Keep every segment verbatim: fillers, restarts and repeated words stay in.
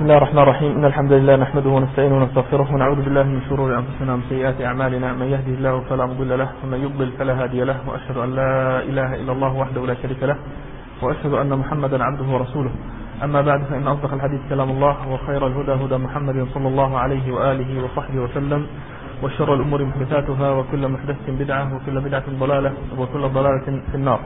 الله الرحمن الرحيم. إن الحمد لله نحمده ونستعينه ونستغفره ونعوذ بالله من شرور أنفسنا ومن سيئات أعمالنا. من يهده الله فلا مضل له ومن يضلل فلا هادي له، وأشهد أن لا إله إلا الله وحده لا شريك له، وأشهد أن محمدا عبده ورسوله. أما بعد، فإن أصدق الحديث كلام الله، وخير الهدى هدى محمد صلى الله عليه وآله وصحبه وسلم، وشر الأمور محدثاتها، وكل محدثة بدعة، وكل بدعة ضلالة، وكل ضلالة في النار.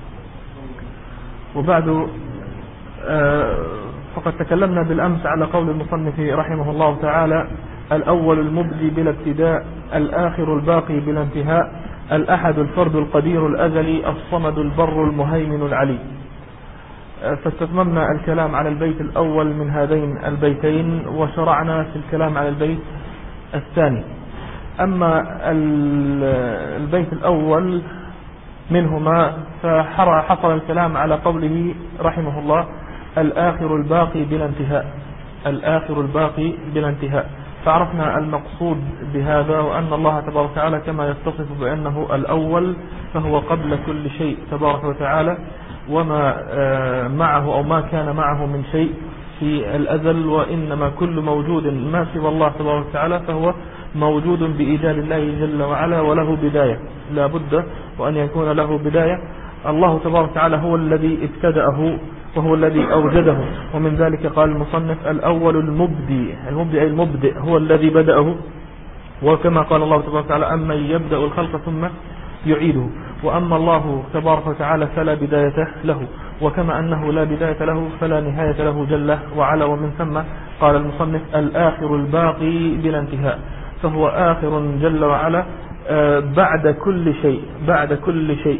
وبعد، آه فقد تكلمنا بالأمس على قول المصنف رحمه الله تعالى: الأول المبدي بلا ابتداء، الآخر الباقي بلا انتهاء، الأحد الفرد القدير الأزلي، الصمد البر المهيمن العلي. فاستتممنا الكلام على البيت الأول من هذين البيتين، وشرعنا في الكلام على البيت الثاني. أما البيت الأول منهما فحصل الكلام على قوله رحمه الله: الآخر الباقي بلا انتهاء، الآخر الباقي بلا انتهاء. فعرفنا المقصود بهذا، وأن الله تبارك وتعالى كما يتصف بأنه الأول فهو قبل كل شيء تبارك وتعالى، وما معه أو ما كان معه من شيء في الأزل، وإنما كل موجود ما سوى الله تبارك وتعالى فهو موجود بإيجاد الله جل وعلا، وله بداية، لا بد وأن يكون له بداية. الله تبارك وتعالى هو الذي ابتدأه وهو الذي أوجده، ومن ذلك قال المصنف: الأول المبدي، المبدي أي المبدئ، هو الذي بدأه. وكما قال الله تبارك وتعالى: أمن يبدأ الخلق ثم يعيده. وأما الله تبارك وتعالى فلا بداية له، وكما أنه لا بداية له فلا نهاية له جل وعلا. ومن ثم قال المصنف: الآخر الباقي بلا انتهاء، فهو آخر جل وعلا بعد كل شيء، بعد كل شيء.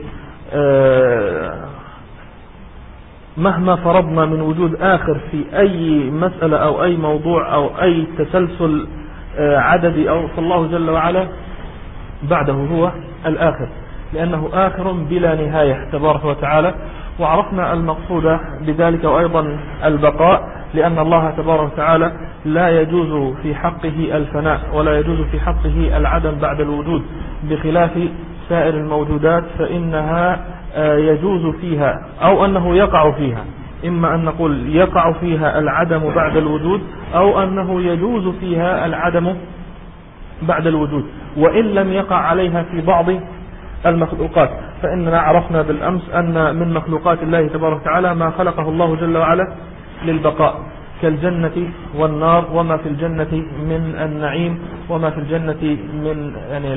مهما فرضنا من وجود آخر في أي مسألة أو أي موضوع أو أي تسلسل عددي، أو فالله جل وعلا بعده هو الآخر، لأنه آخر بلا نهاية تبارك وتعالى. وعرفنا المقصود بذلك، وأيضا البقاء، لأن الله تبارك وتعالى لا يجوز في حقه الفناء، ولا يجوز في حقه العدم بعد الوجود، بخلاف سائر الموجودات فإنها يجوز فيها أو أنه يقع فيها. إما أن نقول يقع فيها العدم بعد الوجود، أو أنه يجوز فيها العدم بعد الوجود، وإن لم يقع عليها في بعض المخلوقات. فإننا عرفنا بالأمس أن من مخلوقات الله تبارك وتعالى ما خلقه الله جل وعلا للبقاء، كالجنة والنار، وما في الجنة من النعيم، وما في الجنة من يعني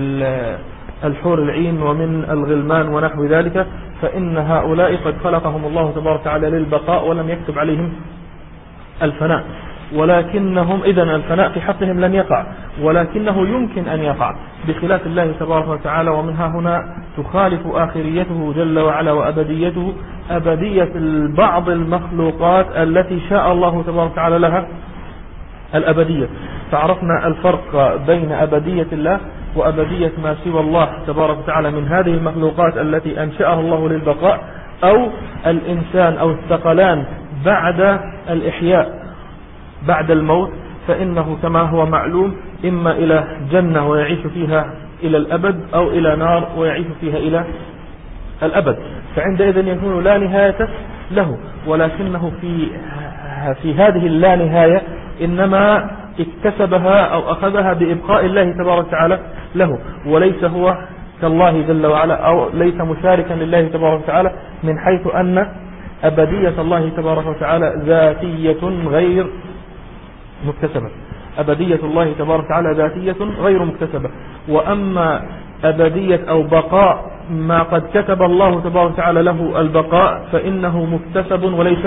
الحور العين ومن الغلمان ونحو ذلك. فإن هؤلاء قد خلقهم الله تبارك وتعالى للبقاء، ولم يكتب عليهم الفناء، ولكنهم إذن الفناء في حقهم لن يقع، ولكنه يمكن أن يقع، بخلاف الله تبارك وتعالى. ومنها هنا تخالف آخريته جل وعلا وأبديته أبدية بعض المخلوقات التي شاء الله تبارك وتعالى لها الأبدية. فعرفنا الفرق بين أبدية الله وأبدية ما سوى الله تبارك وتعالى من هذه المخلوقات التي أنشأها الله للبقاء، أو الإنسان أو الثقلان بعد الإحياء بعد الموت، فإنه كما هو معلوم إما إلى جنة ويعيش فيها إلى الأبد، أو إلى نار ويعيش فيها إلى الأبد. فعندئذ يكون لا نهاية له، ولكنه في في هذه اللا نهاية إنما اكتسبها أو أخذها بإبقاء الله تبارك وتعالى له، وليس هو كالله جل وعلا، أو ليس مشاركا لله تبارك وتعالى، من حيث أن أبدية الله تبارك وتعالى ذاتية غير مكتسبة. أبدية الله تبارك وتعالى ذاتية غير مكتسبة. وأما أبدية أو بقاء ما قد كتب الله تبارك وتعالى له البقاء فإنه مكتسب وليس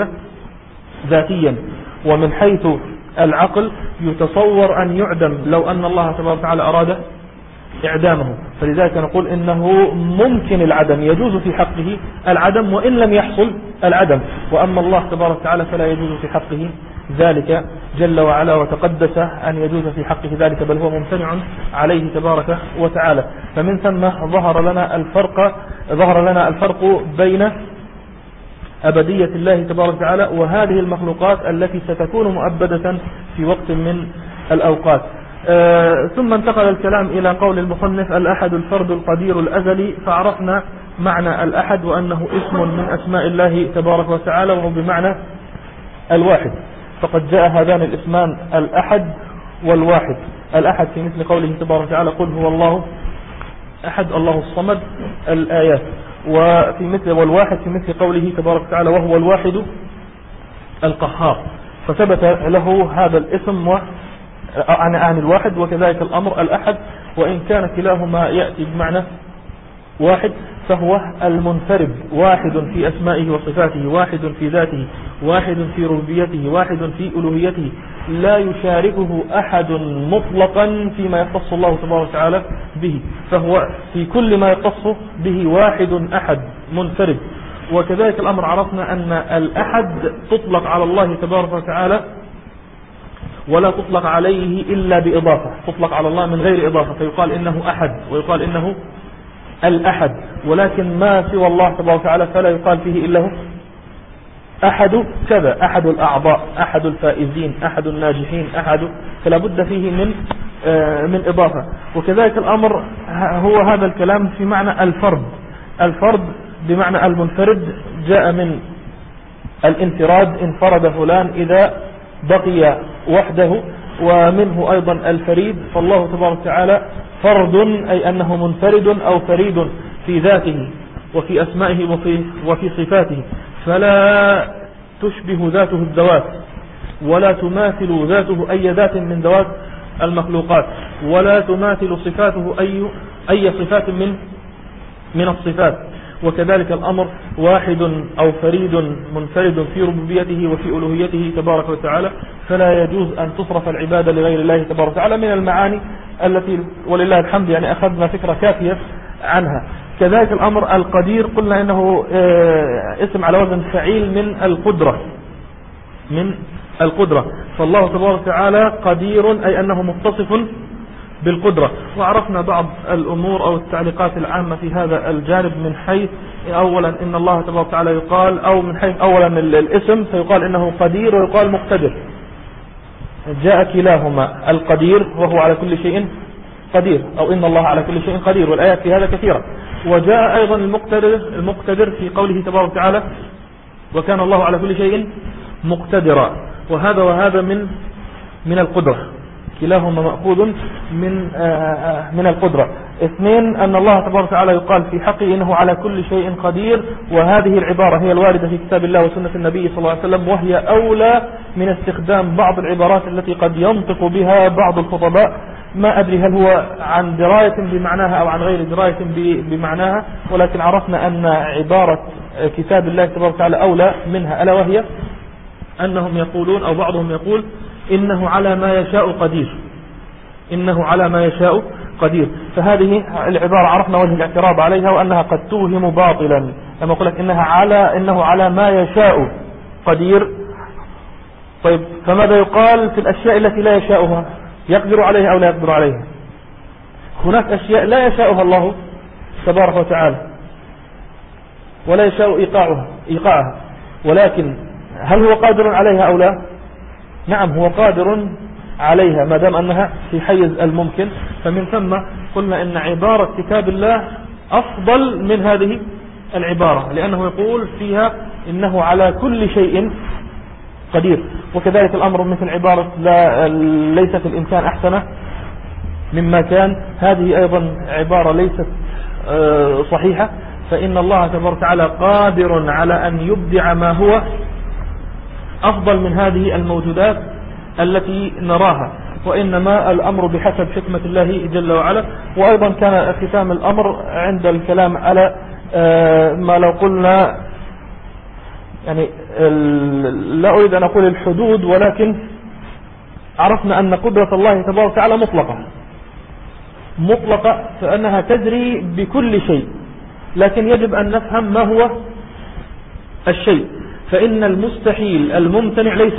ذاتيا. ومن حيث العقل يتصور أن يعدم لو أن الله تبارك وتعالى أراد إعدامه، فلذلك نقول إنه ممكن العدم، يجوز في حقه العدم وإن لم يحصل العدم. وأما الله تبارك وتعالى فلا يجوز في حقه ذلك جل وعلا، وتقدس أن يجوز في حقه ذلك، بل هو ممتنع عليه تبارك وتعالى. فمن ثم ظهر لنا الفرق ظهر لنا الفرق بين أبدية الله تبارك وتعالى وهذه المخلوقات التي ستكون مؤبدة في وقت من الأوقات. آه ثم انتقل الكلام إلى قول المصنف: الأحد الفرد القدير الأزلي. فعرفنا معنى الأحد، وأنه اسم من أسماء الله تبارك وتعالى، وهو بمعنى الواحد. فقد جاء هذان الاسمان الأحد والواحد. الأحد في مثل قوله تبارك وتعالى قل هو الله أحد الله الصمد الآيات، وفي مثل والواحد في مثل قوله تبارك وتعالى وهو الواحد القهار، فثبت له هذا الاسم عن عن الواحد. وكذلك الأمر الأحد، وإن كان كلاهما يأتي بمعنى واحد فهو المنفرد، واحد في أسمائه وصفاته، واحد في ذاته، واحد في ربوبيته، واحد في ألوهيته، لا يشاركه أحد مطلقا فيما يختص الله تبارك وتعالى به، فهو في كل ما يختص به واحد أحد منفرد. وكذلك الأمر عرفنا أن الأحد تطلق على الله تبارك وتعالى ولا تطلق عليه إلا بإضافة، تطلق على الله من غير إضافة، فيقال إنه أحد ويقال إنه الأحد، ولكن ما سوى الله تبارك وتعالى فلا يقال فيه إلا هو أحد كذا، أحد الأعضاء، أحد الفائزين، أحد الناجحين، أحد، فلا بد فيه من آه من إضافة. وكذلك الأمر هو هذا الكلام في معنى الفرد. الفرد بمعنى المنفرد جاء من الانفراد، انفرد فلان إذا بقي وحده، ومنه أيضا الفريد، فالله تبارك وتعالى فرد أي أنه منفرد أو فريد في ذاته وفي أسمائه وفي, وفي صفاته، فلا تشبه ذاته الذوات ولا تماثل ذاته أي ذات من ذوات المخلوقات، ولا تماثل صفاته أي, أي صفات من من الصفات. وكذلك الأمر واحد أو فريد منفرد في ربوبيته وفي ألوهيته تبارك وتعالى، فلا يجوز أن تصرف العبادة لغير الله تبارك وتعالى من المعاني التي ولله الحمد يعني أخذنا فكرة كافية عنها. كذلك الأمر القدير قلنا إنه اسم على وزن فعيل من القدرة، من القدرة، فالله تبارك وتعالى قدير أي أنه متصف بالقدرة. وعرفنا بعض الأمور أو التعليقات العامة في هذا الجانب، من حيث أولا إن الله تبارك وتعالى يقال، أو من حيث أولا الاسم فيقال إنه قدير ويقال مقتدر، جاء كلاهما القدير وهو على كل شيء قدير، أو إن الله على كل شيء قدير، والآيات في هذا كثيرة. وجاء أيضا المقتدر, المقتدر في قوله تبارك وتعالى وكان الله على كل شيء مقتدرا، وهذا وهذا من من القدرة، كلاهما مأخوذ من من القدرة. اثنين أن الله تبارك وتعالى يقال في حقه إنه على كل شيء قدير، وهذه العبارة هي الواردة في كتاب الله وسنة النبي صلى الله عليه وسلم، وهي أولى من استخدام بعض العبارات التي قد ينطق بها بعض الخطباء، ما أدري هل هو عن دراية بمعناها أو عن غير دراية بمعناها، ولكن عرفنا أن عبارة كتاب الله تبارك وتعالى أولى منها، ألا وهي أنهم يقولون أو بعضهم يقول إنه على ما يشاء قدير، إنه على ما يشاء قدير. فهذه العبارة عرفنا وجه الاعتراض عليها، وأنها قد توهم باطلا لما أقول لك إنها على إنه على ما يشاء قدير. طيب فماذا يقال في الأشياء التي لا يشاؤها؟ يقدر عليها أو لا يقدر عليها؟ هناك أشياء لا يشاؤها الله تبارك وتعالى ولا يشاء إيقاعها, إيقاعها ولكن هل هو قادر عليها أو لا؟ نعم هو قادر عليها ما دام أنها في حيز الممكن. فمن ثم قلنا إن عبارة كتاب الله أفضل من هذه العبارة، لأنه يقول فيها إنه على كل شيء قدير. وكذلك الأمر مثل عبارة لا ليس في الإمكان أحسن مما كان، هذه أيضا عبارة ليست صحيحة، فإن الله تبارك وتعالى قادر على أن يبدع ما هو أفضل من هذه الموجودات التي نراها، وإنما الأمر بحسب حكمة الله جل وعلا. وأيضا كان ختام الأمر عند الكلام على ما لو قلنا يعني لا أريد أن أقول الحدود، ولكن عرفنا أن قدرة الله تبارك وتعالى مطلقة مطلقة فأنها تجري بكل شيء، لكن يجب أن نفهم ما هو الشيء. فإن المستحيل الممتنع ليس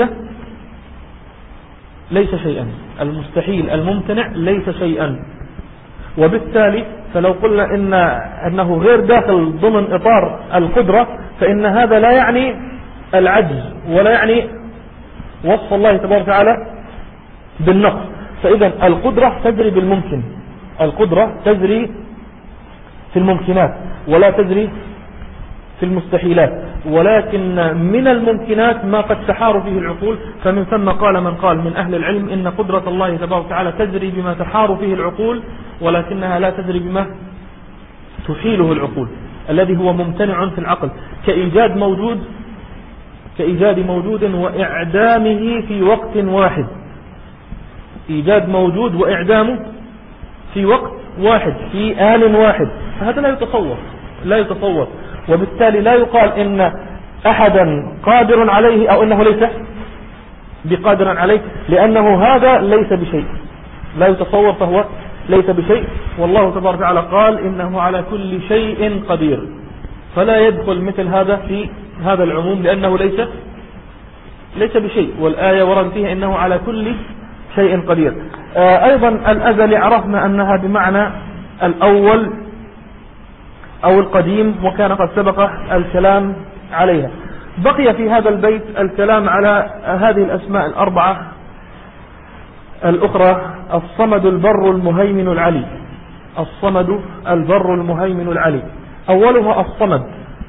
ليس شيئا، المستحيل الممتنع ليس شيئا، وبالتالي فلو قلنا إن أنه غير داخل ضمن إطار القدرة فإن هذا لا يعني العجز ولا يعني وصف الله تبارك وتعالى بالنقص. فإذا القدرة تجري بالممكن، القدرة تجري في الممكنات ولا تجري في المستحيلات، ولكن من الممكنات ما قد تحار فيه العقول. فمن ثم قال من قال من أهل العلم إن قدرة الله تبارك وتعالى تجري بما تحار فيه العقول، ولكنها لا تجري بما تحيله العقول الذي هو ممتنع في العقل، كإيجاد موجود كإيجاد موجود وإعدامه في وقت واحد. إيجاد موجود وإعدامه في وقت واحد في آن واحد، فهذا لا يتصور لا يتصور وبالتالي لا يقال إن أحدا قادر عليه أو إنه ليس بقادر عليه، لأنه هذا ليس بشيء، لا يتصور فهو ليس بشيء. والله تبارك وتعالى قال إنه على كل شيء قدير، فلا يدخل مثل هذا في هذا العموم لأنه ليس ليس بشيء، والآية ورد فيها إنه على كل شيء قدير. آه أيضا الأزل عرفنا أنها بمعنى الأول أو القديم، وكان قد سبق الكلام عليها. بقي في هذا البيت الكلام على هذه الأسماء الأربعة الأخرى: الصمد البر المهيمن العلي. الصمد البر المهيمن العلي، أولها الصمد،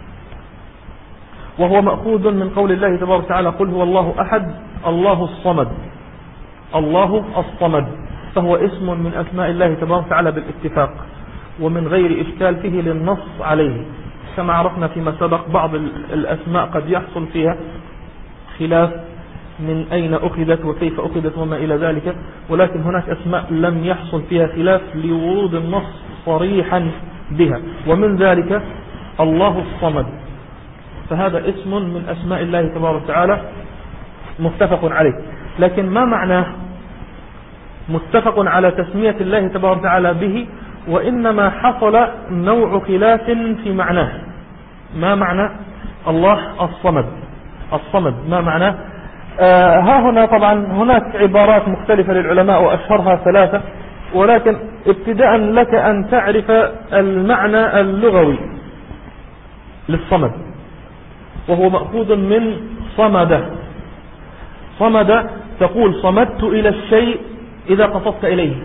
وهو مأخوذ من قول الله تبارك وتعالى: قل هو الله أحد الله الصمد. الله الصمد فهو اسم من أسماء الله تبارك وتعالى بالاتفاق ومن غير إشكال فيه للنص عليه. كما عرفنا فيما سبق بعض الأسماء قد يحصل فيها خلاف من أين أخذت وكيف أخذت وما إلى ذلك، ولكن هناك أسماء لم يحصل فيها خلاف لورود النص صريحا بها، ومن ذلك الله الصمد، فهذا اسم من أسماء الله تبارك وتعالى متفق عليه. لكن ما معنى متفق على تسمية الله تبارك وتعالى به؟ وإنما حصل نوع خلاف في معناه. ما معنى الله الصمد؟ الصمد ما معنى؟ آه ها هنا طبعا هناك عبارات مختلفة للعلماء وأشهرها ثلاثة، ولكن ابتداء لك أن تعرف المعنى اللغوي للصمد، وهو مأخوذ من صمد. صمد تقول صمدت إلى الشيء إذا قصدت إليه،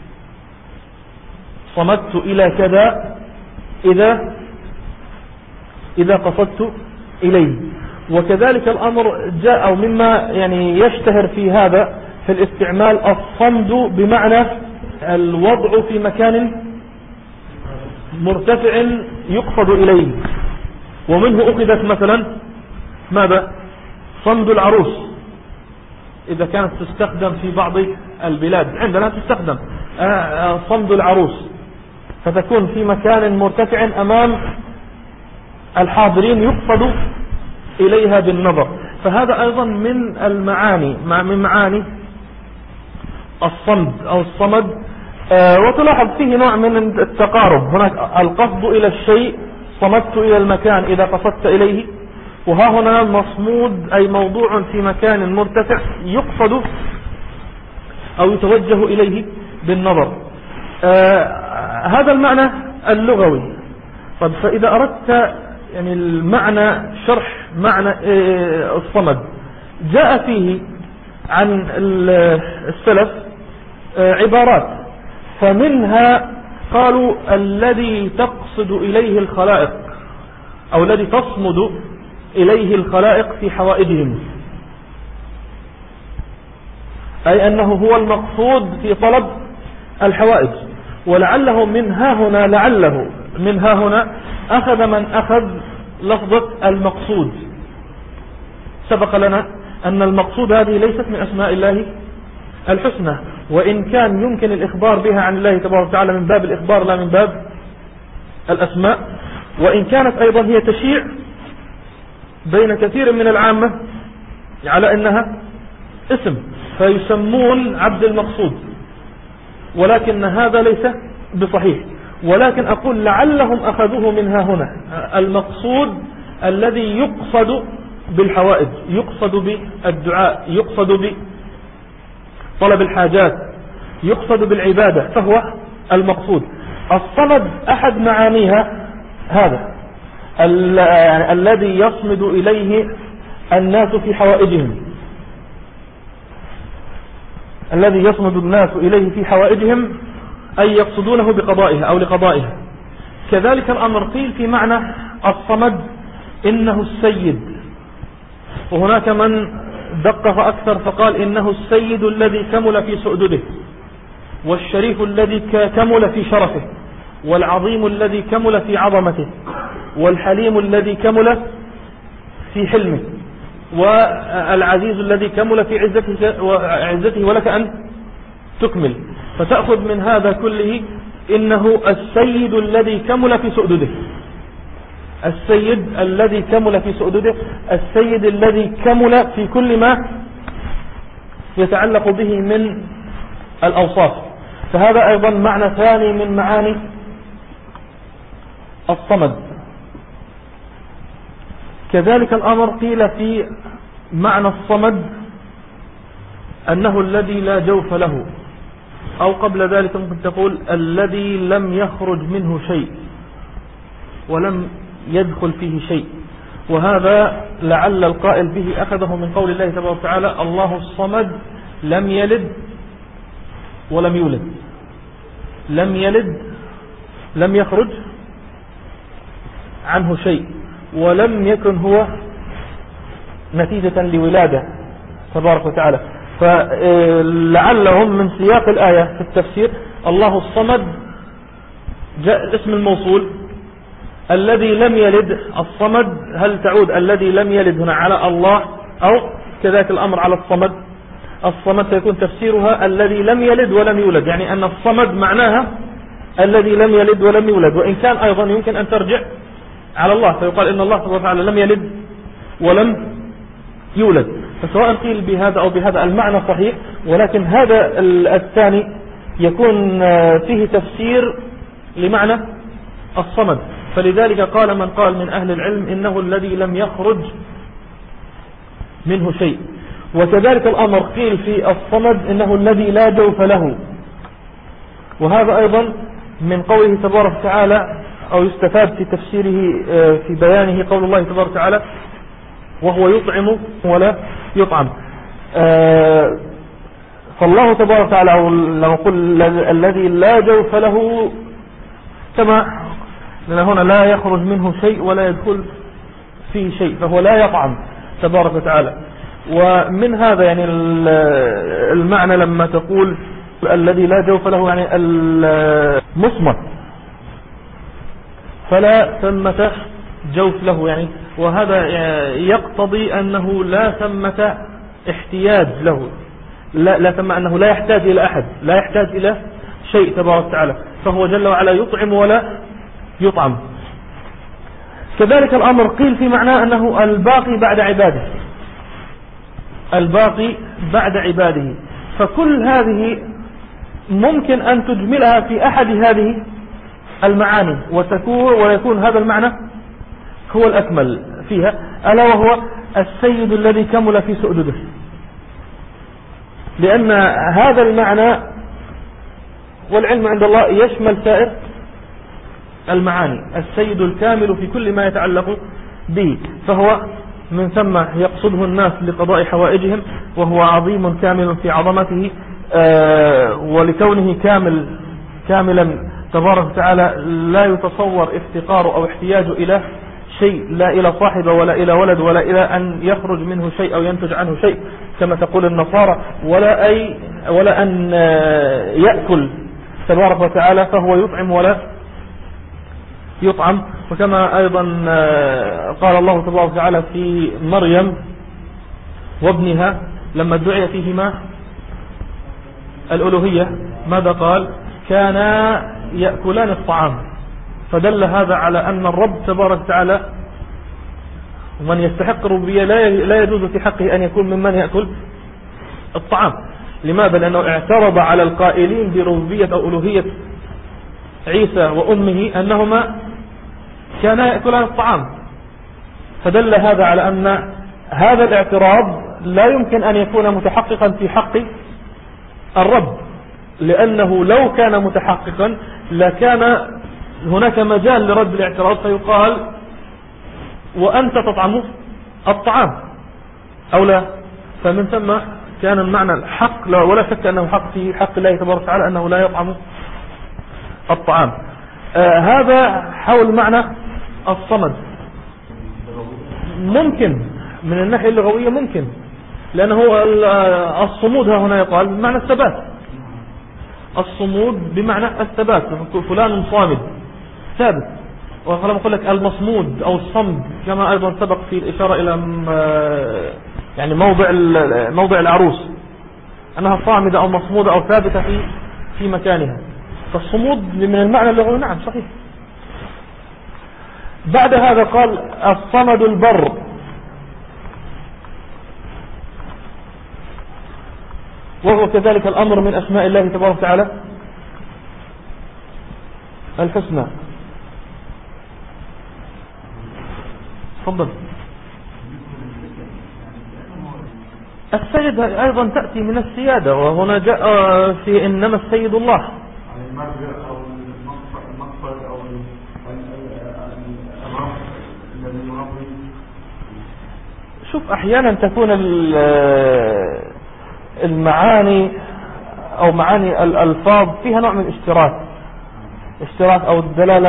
صمدت إلى كذا إذا إذا قصدت إليه. وكذلك الأمر جاء مما يعني يشتهر في هذا في الاستعمال الصمد بمعنى الوضع في مكان مرتفع يقصد إليه، ومنه أخذت مثلا ماذا؟ صمد العروس، إذا كانت تستخدم في بعض البلاد، عندنا تستخدم صمد العروس، فتكون في مكان مرتفع أمام الحاضرين يقصد إليها بالنظر. فهذا أيضا من المعاني من معاني الصمد أو الصمد. آه وتلاحظ فيه نوع من التقارب، هناك القصد إلى الشيء، صمدت إلى المكان إذا قصدت إليه، وها هنا مصمود أي موضوع في مكان مرتفع يقصد أو يتوجه إليه بالنظر. آه هذا المعنى اللغوي. طب فإذا أردت يعني المعنى شرح معنى آه الصمد، جاء فيه عن السلف آه عبارات، فمنها قالوا الذي تقصد إليه الخلائق أو الذي تصمد إليه الخلائق في حوائجهم، أي أنه هو المقصود في طلب الحوائج. ولعله من ها هنا لعله من ها هنا أخذ من أخذ لفظة المقصود. سبق لنا أن المقصود هذه ليست من أسماء الله الحسنى، وإن كان يمكن الإخبار بها عن الله تبارك وتعالى من باب الإخبار لا من باب الأسماء، وإن كانت أيضا هي تشيع بين كثير من العامة على أنها اسم، فيسمون عبد المقصود، ولكن هذا ليس بصحيح. ولكن أقول لعلهم أخذوه منها هنا، المقصود الذي يقصد بالحوائج، يقصد بالدعاء، يقصد بطلب الحاجات، يقصد بالعبادة، فهو المقصود. الصمد أحد معانيها هذا يعني الذي يصمد إليه الناس في حوائجهم، الذي يصمد الناس إليه في حوائجهم أي يقصدونه بقضائها أو لقضائها. كذلك الأمر قيل في معنى الصمد إنه السيد. وهناك من دقق أكثر فقال إنه السيد الذي كمل في سؤدده، والشريف الذي كمل في شرفه، والعظيم الذي كمل في عظمته، والحليم الذي كمل في حلمه، والعزيز الذي كمل في عزته ولك أن تكمل. فتأخذ من هذا كله إنه السيد الذي كمل في سؤدده، السيد الذي كمل في سؤدده، السيد الذي كمل في كل ما يتعلق به من الأوصاف. فهذا أيضا معنى ثاني من معاني الصمد. كذلك الأمر قيل في معنى الصمد أنه الذي لا جوف له، أو قبل ذلك ممكن تقول الذي لم يخرج منه شيء ولم يدخل فيه شيء. وهذا لعل القائل به أخذه من قول الله تبارك وتعالى الله الصمد لم يلد ولم يولد. لم يلد لم يخرج عنه شيء، ولم يكن هو نتيجة لولادة تبارك وتعالى. فلعلهم من سياق الآية في التفسير الله الصمد جاء اسم الموصول الذي لم يلد. الصمد هل تعود الذي لم يلد هنا على الله أو كذلك الأمر على الصمد؟ الصمد سيكون تفسيرها الذي لم يلد ولم يولد، يعني أن الصمد معناها الذي لم يلد ولم يولد. وإن كان أيضا يمكن أن ترجع على الله فيقال إن الله سبحانه وتعالى لم يلد ولم يولد. فسواء قيل بهذا أو بهذا المعنى صحيح، ولكن هذا الثاني يكون فيه تفسير لمعنى الصمد. فلذلك قال من قال من أهل العلم إنه الذي لم يخرج منه شيء. وكذلك الأمر قيل في الصمد إنه الذي لا جوف له. وهذا أيضا من قوله تبارك وتعالى، أو يستفاد في تفسيره في بيانه قول الله تبارك وتعالى وهو يطعم ولا يطعم. فالله تبارك وتعالى لو نقول الذي لا جوف له، كما لأن هنا لا يخرج منه شيء ولا يدخل فيه شيء، فهو لا يطعم تبارك وتعالى. ومن هذا يعني المعنى لما تقول الذي لا جوف له يعني المصمت، فلا ثمة جوف له يعني. وهذا يقتضي أنه لا ثمة احتياج له، لا, لا ثم أنه لا يحتاج إلى أحد، لا يحتاج إلى شيء تبارك وتعالى، فهو جل وعلا يطعم ولا يطعم. كذلك الأمر قيل في معناه أنه الباقي بعد عباده، الباقي بعد عباده. فكل هذه ممكن أن تجملها في أحد هذه المعاني وتكون ويكون هذا المعنى هو الأكمل فيها، ألا وهو السيد الذي كمل في سؤدده. لأن هذا المعنى والعلم عند الله يشمل سائر المعاني، السيد الكامل في كل ما يتعلق به، فهو من ثم يقصده الناس لقضاء حوائجهم، وهو عظيم كامل في عظمته، آه ولكونه كامل كاملا تبارك وتعالى لا يتصور افتقاره أو احتياجه إلى شيء، لا إلى صاحبه ولا إلى ولد ولا إلى أن يخرج منه شيء أو ينتج عنه شيء كما تقول النصارى، ولا أي ولا أن يأكل تبارك وتعالى، فهو يطعم ولا يطعم. وكما أيضا قال الله تبارك وتعالى في مريم وابنها لما دعي فيهما الألوهية ماذا قال؟ كانا يأكلان الطعام. فدل هذا على أن الرب تبارك وتعالى ومن يستحق الربوبية لا يجوز في حقه أن يكون ممن يأكل الطعام. لماذا؟ لأنه اعترض على القائلين بربوبية أو ألوهية عيسى وأمه أنهما كانا يأكلان الطعام، فدل هذا على أن هذا الاعتراض لا يمكن أن يكون متحققا في حق الرب، لأنه لو كان متحققا لكان هناك مجال لرد الاعتراض فيقال وأنت تطعم الطعام أو لا. فمن ثم كان المعنى الحق، ولا شك أنه حق في حق الله تبارك وتعالى أنه لا يطعم الطعام. آه هذا حول معنى الصمد. ممكن من الناحية اللغوية ممكن، لأنه الصمود ها هنا يقال بمعنى الثبات. الصمود بمعنى الثبات، فلان صامد ثابت. ولما أقول لك المصمود أو الصمد كما أيضا سبق في الإشارة إلى يعني موضع موضع العروس أنها صامدة أو مصمودة أو ثابتة في في مكانها. فالصمود من المعنى اللغوي نعم صحيح. بعد هذا قال الصمد البر، وهو كذلك الأمر من أسماء الله تبارك وتعالى الحسنى. تفضل. السيد أيضا تأتي من السيادة، وهنا جاء في إنما السيد الله. شوف أحيانا تكون المعاني أو معاني الألفاظ فيها نوع من الاشتراك اشتراك أو الدلالة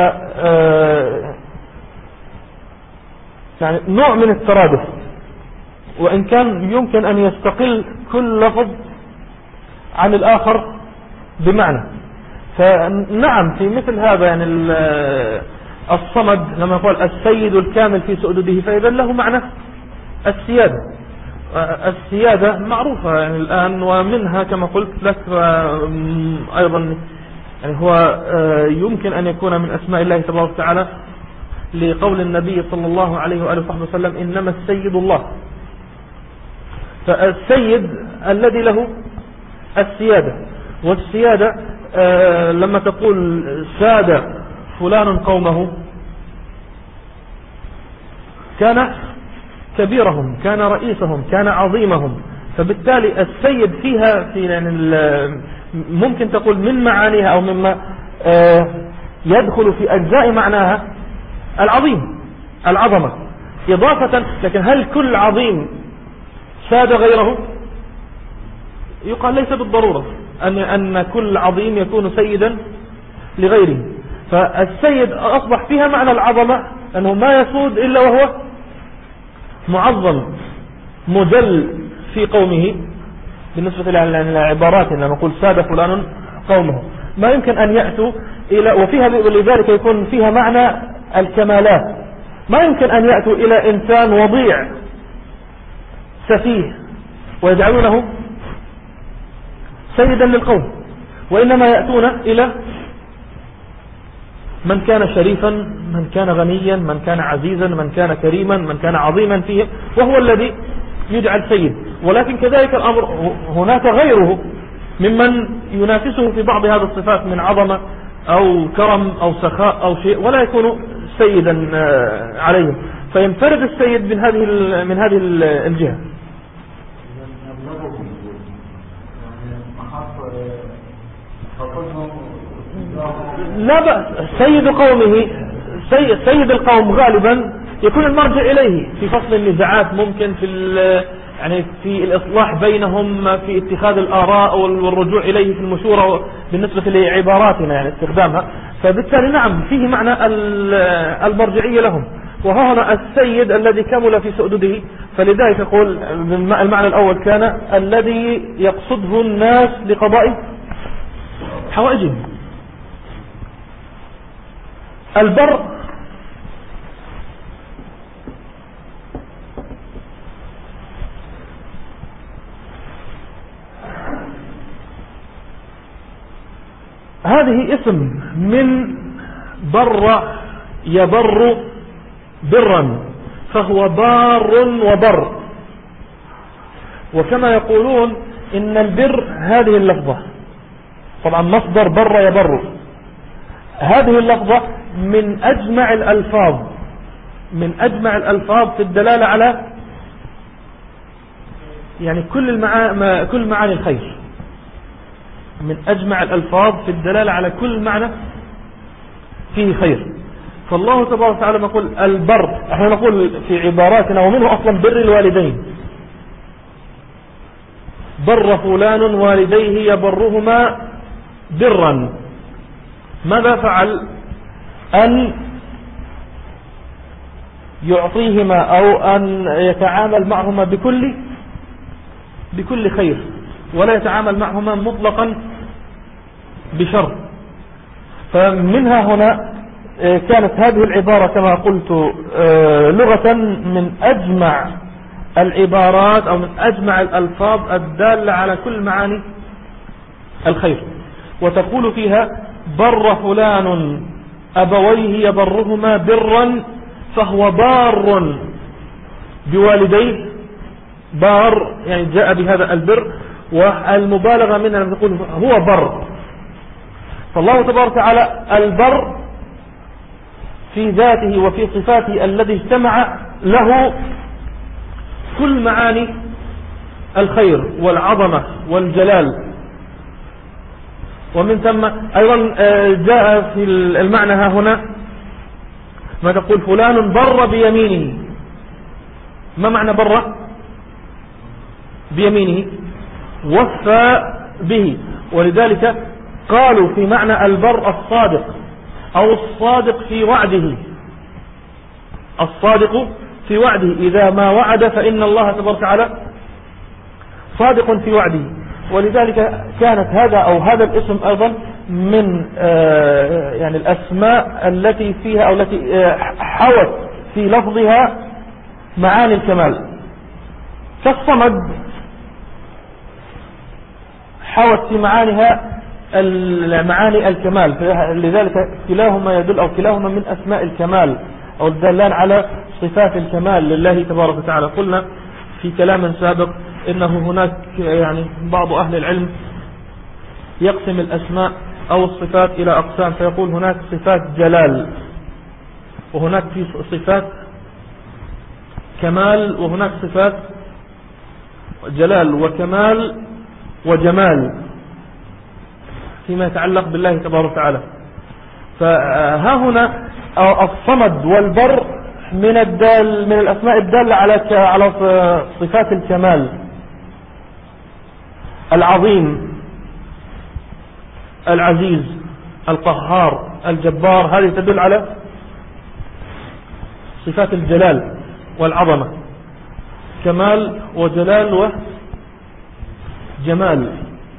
يعني نوع من الترادف، وإن كان يمكن أن يستقل كل لفظ عن الآخر بمعنى. فنعم في مثل هذا يعني الصمد لما يقول السيد الكامل في سؤدده فإذا له معنى السيادة. السيادة معروفة يعني الآن، ومنها كما قلت لك أيضا يعني هو يمكن أن يكون من أسماء الله تبارك وتعالى لقول النبي صلى الله عليه وآله وسلم إنما السيد الله. فالسيد الذي له السيادة، والسيادة لما تقول ساد فلان قومه كان كبيرهم، كان رئيسهم، كان عظيمهم. فبالتالي السيد فيها في يعني ممكن تقول من معانيها أو مما يدخل في أجزاء معناها العظيم العظمة إضافة. لكن هل كل عظيم ساد غيره؟ يقال ليس بالضرورة أن أن كل عظيم يكون سيدا لغيره. فالسيد أصبح فيها معنى العظمة أنه ما يسود إلا وهو معظم مجل في قومه. بالنسبة للعبارات لما نقول ساد فلان قومه ما يمكن أن يأتوا إلى وفيها لذلك يكون فيها معنى الكمالات. ما يمكن أن يأتوا إلى إنسان وضيع سفيه ويجعلونه سيدا للقوم، وإنما يأتون إلى من كان شريفا، من كان غنيا، من كان عزيزا، من كان كريما، من كان عظيما فيه، وهو الذي يجعل سيد. ولكن كذلك الأمر هناك غيره ممن ينافسه في بعض هذه الصفات من عظمة أو كرم أو سخاء أو شيء، ولا يكون سيدا عليهم، فينفرد السيد من هذه من هذه الجهة. لا بأس. سيد قومه سيد, سيد القوم غالبا يكون المرجع إليه في فصل النزاعات، ممكن في يعني في الإصلاح بينهم، في اتخاذ الآراء والرجوع إليه في المشورة بالنسبة لعباراتنا يعني استخدامها. فبالتالي نعم فيه معنى المرجعية لهم. وهنا السيد الذي كمل في سؤدده، فلذلك يقول المعنى الأول كان الذي يقصده الناس لقضاء حوائجهم. البر هذه اسم من بر يبر برا، فهو بار وبر. وكما يقولون إن البر هذه اللفظة، طبعا مصدر بر يبر، هذه اللفظة من أجمع الألفاظ من أجمع الألفاظ في الدلالة على يعني كل المعاني كل معاني الخير، من أجمع الألفاظ في الدلالة على كل معنى فيه خير. فالله تبارك وتعالى يقول البر، احنا نقول في عباراتنا ومنه أصلا بر الوالدين، بر فلان والديه يبرهما برا. ماذا فعل؟ أن يعطيهما أو أن يتعامل معهما بكل بكل خير، ولا يتعامل معهما مطلقا بشر. فمنها هنا كانت هذه العبارة كما قلت لغة من أجمع العبارات أو من أجمع الألفاظ الدالة على كل معاني الخير. وتقول فيها: بر فلان أبويه يبرهما برا فهو بار بوالديه. بار يعني جاء بهذا البر، والمبالغة منها لما تقول هو بر. فالله تبارك وتعالى البر في ذاته وفي صفاته الذي اجتمع له كل معاني الخير والعظمة والجلال. ومن ثم أيضا جاء في المعنى ها هنا ما تقول فلان بر بيمينه. ما معنى بر بيمينه؟ وفى به. ولذلك قالوا في معنى البر الصادق أو الصادق في وعده. الصادق في وعده، إذا ما وعد فإن الله تبارك وتعالى صادق في وعده. ولذلك كانت هذا أو هذا الاسم أيضا من آه يعني الأسماء التي فيها أو التي آه حوت في لفظها معاني الكمال. كالصمد حوت في معانيها معاني الكمال، لذلك كلاهما يدل أو كلاهما من أسماء الكمال أو الدلان على صفات الكمال لله تبارك وتعالى. قلنا في كلام سابق إنه هناك يعني بعض أهل العلم يقسم الأسماء أو الصفات إلى أقسام، فيقول هناك صفات جلال، وهناك في صفات كمال، وهناك صفات جلال وكمال وجمال فيما يتعلق بالله تبارك وتعالى. فها هنا الصمد والبر من الدال من الأسماء الدالة على على صفات الكمال. العظيم، العزيز، القهار، الجبار، هذه تدل على صفات الجلال والعظمة، كمال وجلال وجمال.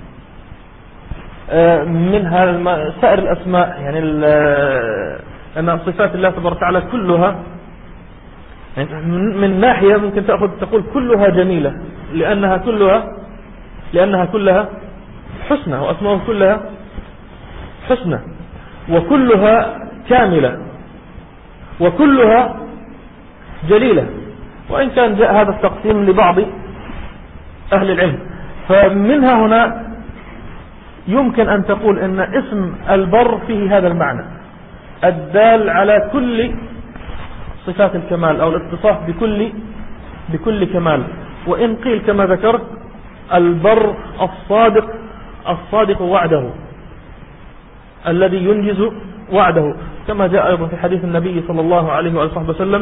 منها سائر الأسماء، يعني أن صفات الله تبارك وتعالى كلها يعني من ناحية ممكن تأخذ تقول كلها جميلة، لأنها كلها لأنها كلها حسنى، وأسماء كلها حسنى، وكلها كاملة، وكلها جليلة. وإن كان جاء هذا التقسيم لبعض أهل العلم. فمنها هنا يمكن أن تقول أن اسم البر فيه هذا المعنى الدال على كل صفات الكمال أو الاتصاف بكل بكل كمال. وإن قيل كما ذكرت البر الصادق الصادق وعده، الذي ينجز وعده، كما جاء أيضا في حديث النبي صلى الله عليه وآله وسلم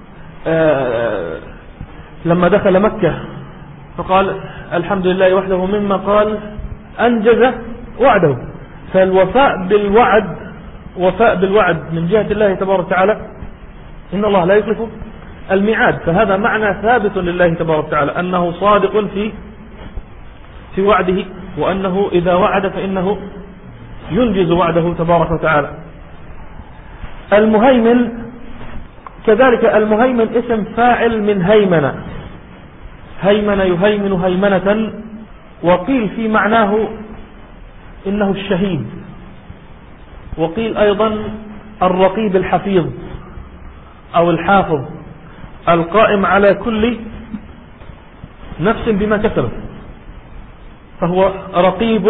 لما دخل مكة فقال الحمد لله وحده مما قال أنجز وعده. فالوفاء بالوعد وفاء بالوعد من جهة الله تبارك وتعالى، إن الله لا يخلف الميعاد. فهذا معنى ثابت لله تبارك وتعالى أنه صادق في في وعده، وأنه إذا وعد فإنه ينجز وعده تبارك وتعالى. المهيمن كذلك، المهيمن اسم فاعل من هيمنة، هيمن يهيمن هيمنة. وقيل في معناه إنه الشهيد، وقيل أيضا الرقيب الحفيظ أو الحافظ القائم على كل نفس بما كسبت. فهو رقيب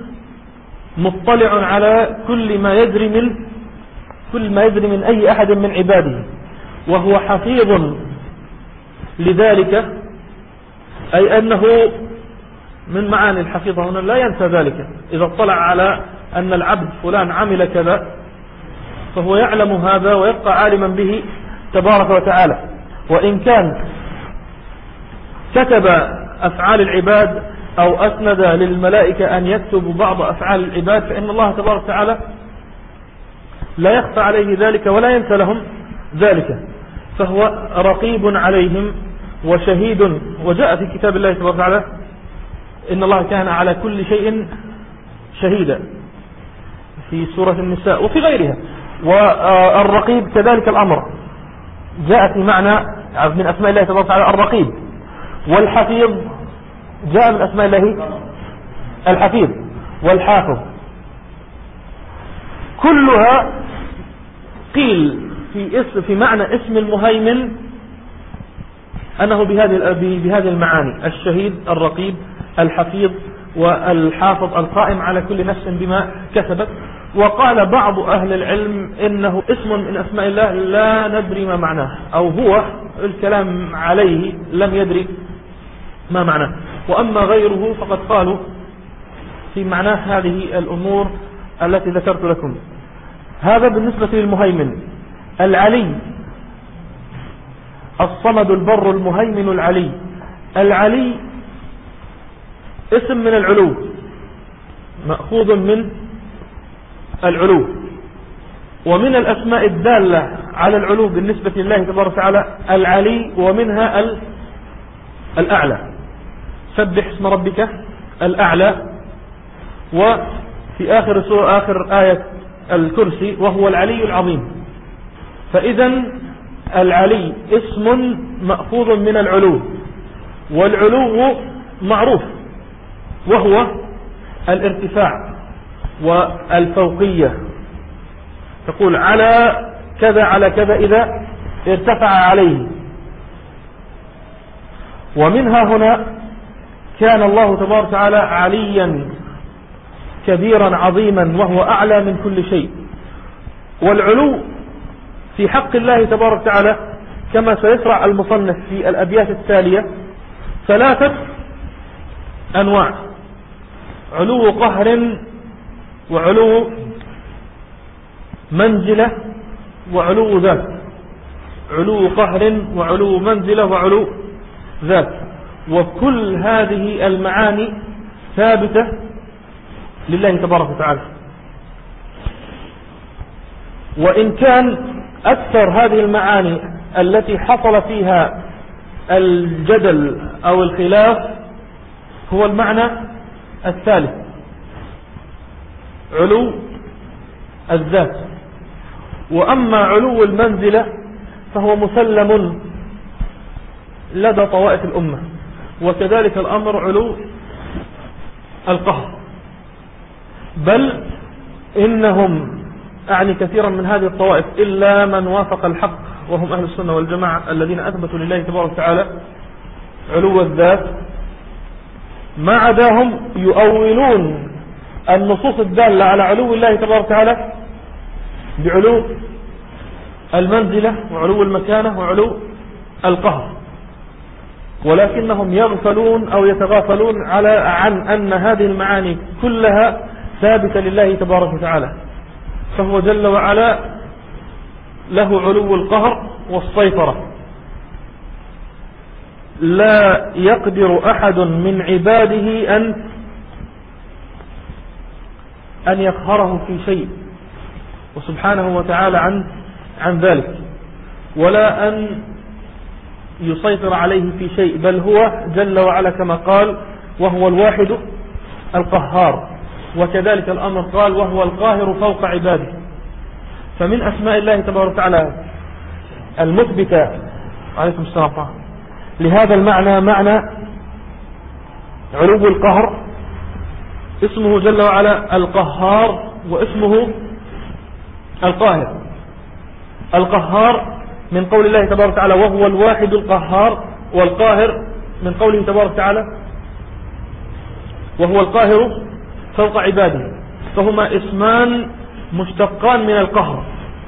مطلع على كل ما يجري من كل ما يجري من أي أحد من عباده، وهو حفيظ لذلك، أي أنه من معاني الحفيظة هنا لا ينسى ذلك. إذا اطلع على أن العبد فلان عمل كذا فهو يعلم هذا ويبقى عالما به تبارك وتعالى. وإن كان كتب أفعال العباد أو أسند للملائكة أن يكتبوا بعض أفعال العباد، فإن الله تبارك وتعالى لا يخفى عليه ذلك ولا ينسى لهم ذلك. فهو رقيب عليهم وشهيد. وجاء في كتاب الله تبارك وتعالى إن الله كان على كل شيء شهيدا في سورة النساء وفي غيرها. والرقيب كذلك الأمر جاء في معنى من أسماء الله تبارك وتعالى الرقيب. والحفيظ جاء من أسماء الله الحفيظ والحافظ. كلها قيل في اسم في معنى اسم المهيمن أنه بهذه بهذه المعاني: الشهيد، الرقيب، الحفيظ، والحافظ القائم على كل نفس بما كسبت. وقال بعض أهل العلم إنه اسم من أسماء الله لا ندري ما معناه، أو هو الكلام عليه لم يدري ما معناه. وأما غيره فقد قالوا في معناه هذه الأمور التي ذكرت لكم. هذا بالنسبة للمهيمن. العلي الصمد البر المهيمن العلي. العلي اسم من العلو، مأخوذ من العلو. ومن الأسماء الدالة على العلو بالنسبة لله تبارك وتعالى العلي، ومنها الأعلى. سبح اسم ربك الأعلى. وفي آخر سورة آخر آية الكرسي: وهو العلي العظيم. فإذا العلي اسم مأخوذ من العلو، والعلو معروف وهو الارتفاع والفوقية. تقول على كذا على كذا إذا ارتفع عليه. ومنها هنا كان الله تبارك وتعالى عليا كبيرا عظيما وهو أعلى من كل شيء. والعلو في حق الله تبارك وتعالى كما سيشرع المصنف في الأبيات التالية ثلاثة أنواع: علو قهر، وعلو منزلة، وعلو ذات. علو قهر وعلو منزلة وعلو ذات. وكل هذه المعاني ثابتة لله تبارك وتعالى. وإن كان أكثر هذه المعاني التي حصل فيها الجدل أو الخلاف هو المعنى الثالث: علو الذات. وأما علو المنزلة فهو مسلم لدى طوائف الأمة. وكذلك الأمر علو القهر. بل إنهم أعني كثيرا من هذه الطوائف إلا من وافق الحق وهم أهل السنة والجماعة الذين أثبتوا لله تبارك وتعالى علو الذات، ما عداهم يؤولون النصوص الدالة على علو الله تبارك وتعالى بعلو المنزلة وعلو المكانة وعلو القهر. ولكنهم يغفلون أو يتغافلون على عن أن هذه المعاني كلها ثابتة لله تبارك وتعالى. فهو جل وعلا له علو القهر والسيطرة. لا يقدر أحد من عباده أن أن يقهره في شيء، وسبحانه وتعالى عن عن ذلك، ولا أن يسيطر عليه في شيء، بل هو جل وعلا كما قال: وهو الواحد القهار. وكذلك الأمر قال: وهو القاهر فوق عباده. فمن أسماء الله تبارك وتعالى المثبتة عليكم السلام لهذا المعنى معنى علو القهر. اسمه جل وعلا القهار، واسمه القاهر. القهار من قول الله تبارك وتعالى: وهو الواحد القهار. والقاهر من قوله تبارك وتعالى: وهو القاهر فوق عباده. فهما اسمان مشتقان من القهر،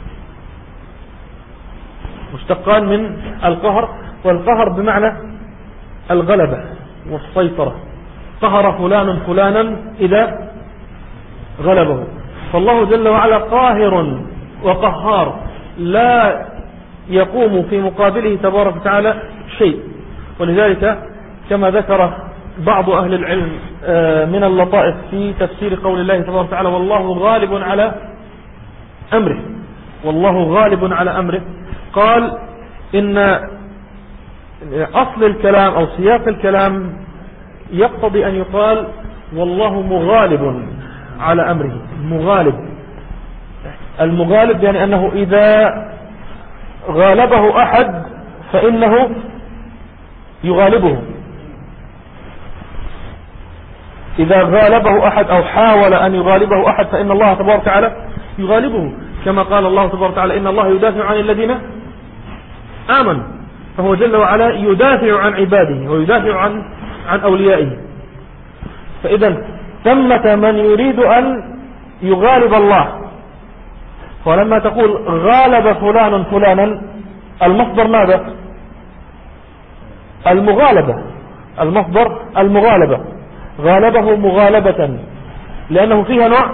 مشتقان من القهر. والقهر بمعنى الغلبة والسيطرة. قهر فلان فلانا إذا غلبه. فالله جل وعلا قاهر وقهار، لا يقوم في مقابله تبارك وتعالى شيء. ولذلك كما ذكر بعض أهل العلم من اللطائف في تفسير قول الله تبارك وتعالى: والله غالب على أمره، والله غالب على أمره، قال: إن أصل الكلام أو سياق الكلام يقتضي أن يقال والله مغالب على أمره. مغالب، المغالب يعني أنه إذا غالبه أحد فإنه يغالبه، إذا غالبه أحد أو حاول أن يغالبه أحد فإن الله تبارك وتعالى يغالبه، كما قال الله تبارك وتعالى إن الله يدافع عن الذين آمنوا، فهو جل وعلا يدافع عن عباده ويدافع عن عن أوليائه. فإذا ثمة من يريد أن يغالب الله، ولما تقول غالب فلان فلانا المصدر ماذا؟ المغالبة، المصدر المغالبة، غالبه مغالبة لأنه فيها نوع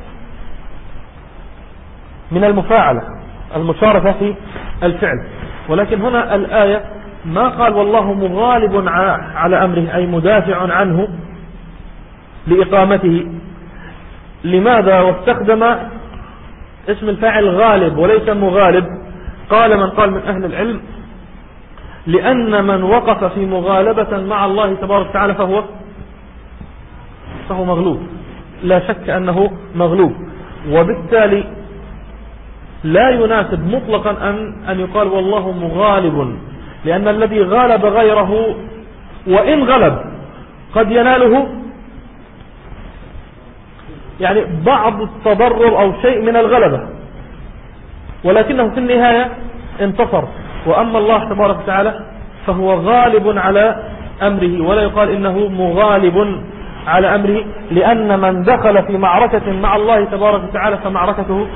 من المفاعلة المشاركة في الفعل. ولكن هنا الآية ما قال والله مغالب على أمره أي مدافع عنه لإقامته. لماذا واستخدم اسم الفاعل غالب وليس مغالب؟ قال من قال من أهل العلم لأن من وقف في مغالبة مع الله تبارك وتعالى فهو فهو مغلوب، لا شك أنه مغلوب، وبالتالي لا يناسب مطلقا أن أن يقال والله مغالب، لأن الذي غالب غيره وإن غلب قد يناله يعني بعض التضرر أو شيء من الغلبة، ولكنه في النهاية انتصر. وأما الله تبارك وتعالى فهو غالب على أمره، ولا يقال إنه مغالب على أمره، لأن من دخل في معركة مع الله تبارك وتعالى فمعركته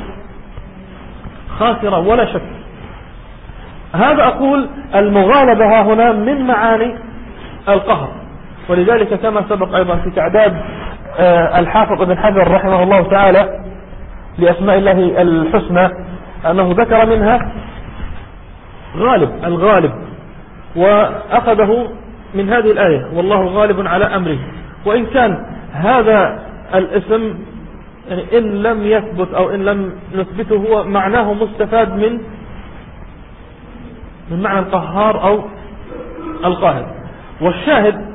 خاسرة ولا شك. هذا أقول المغالبة ها هنا من معاني القهر، ولذلك كما سبق أيضا في تعداد الحافظ ابن حجر رحمه الله تعالى لأسماء الله الحسنى أنه ذكر منها غالب، الغالب، وأخذه من هذه الآية والله غالب على أمره. وإن كان هذا الاسم يعني إن لم يثبت أو إن لم نثبته هو معناه مستفاد من من معنى القهار أو القاهر. والشاهد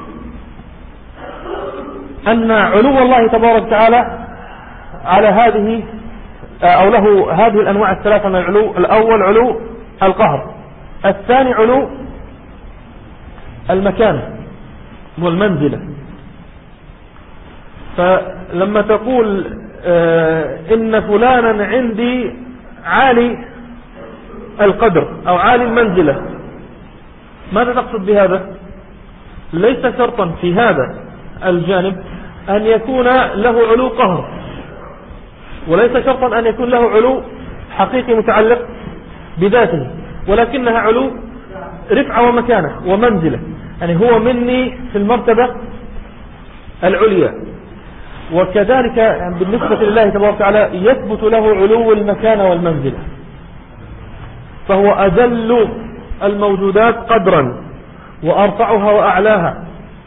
أن علو الله تبارك وتعالى على هذه أو له هذه الأنواع الثلاثة من العلو. الأول علو القهر، الثاني علو المكان والمنزلة. فلما تقول إن فلانا عندي عالي القدر أو عالي المنزلة، ماذا تقصد بهذا؟ ليس شرطا في هذا الجانب أن يكون له علو قهر، وليس شرطا أن يكون له علو حقيقي متعلق بذاته، ولكنها علو رفعة ومكانة ومنزلة، يعني هو مني في المرتبة العليا. وكذلك يعني بالنسبة لله تبارك وتعالى يثبت له علو المكانة والمنزلة، فهو أجل الموجودات قدرا وأرفعها وأعلاها،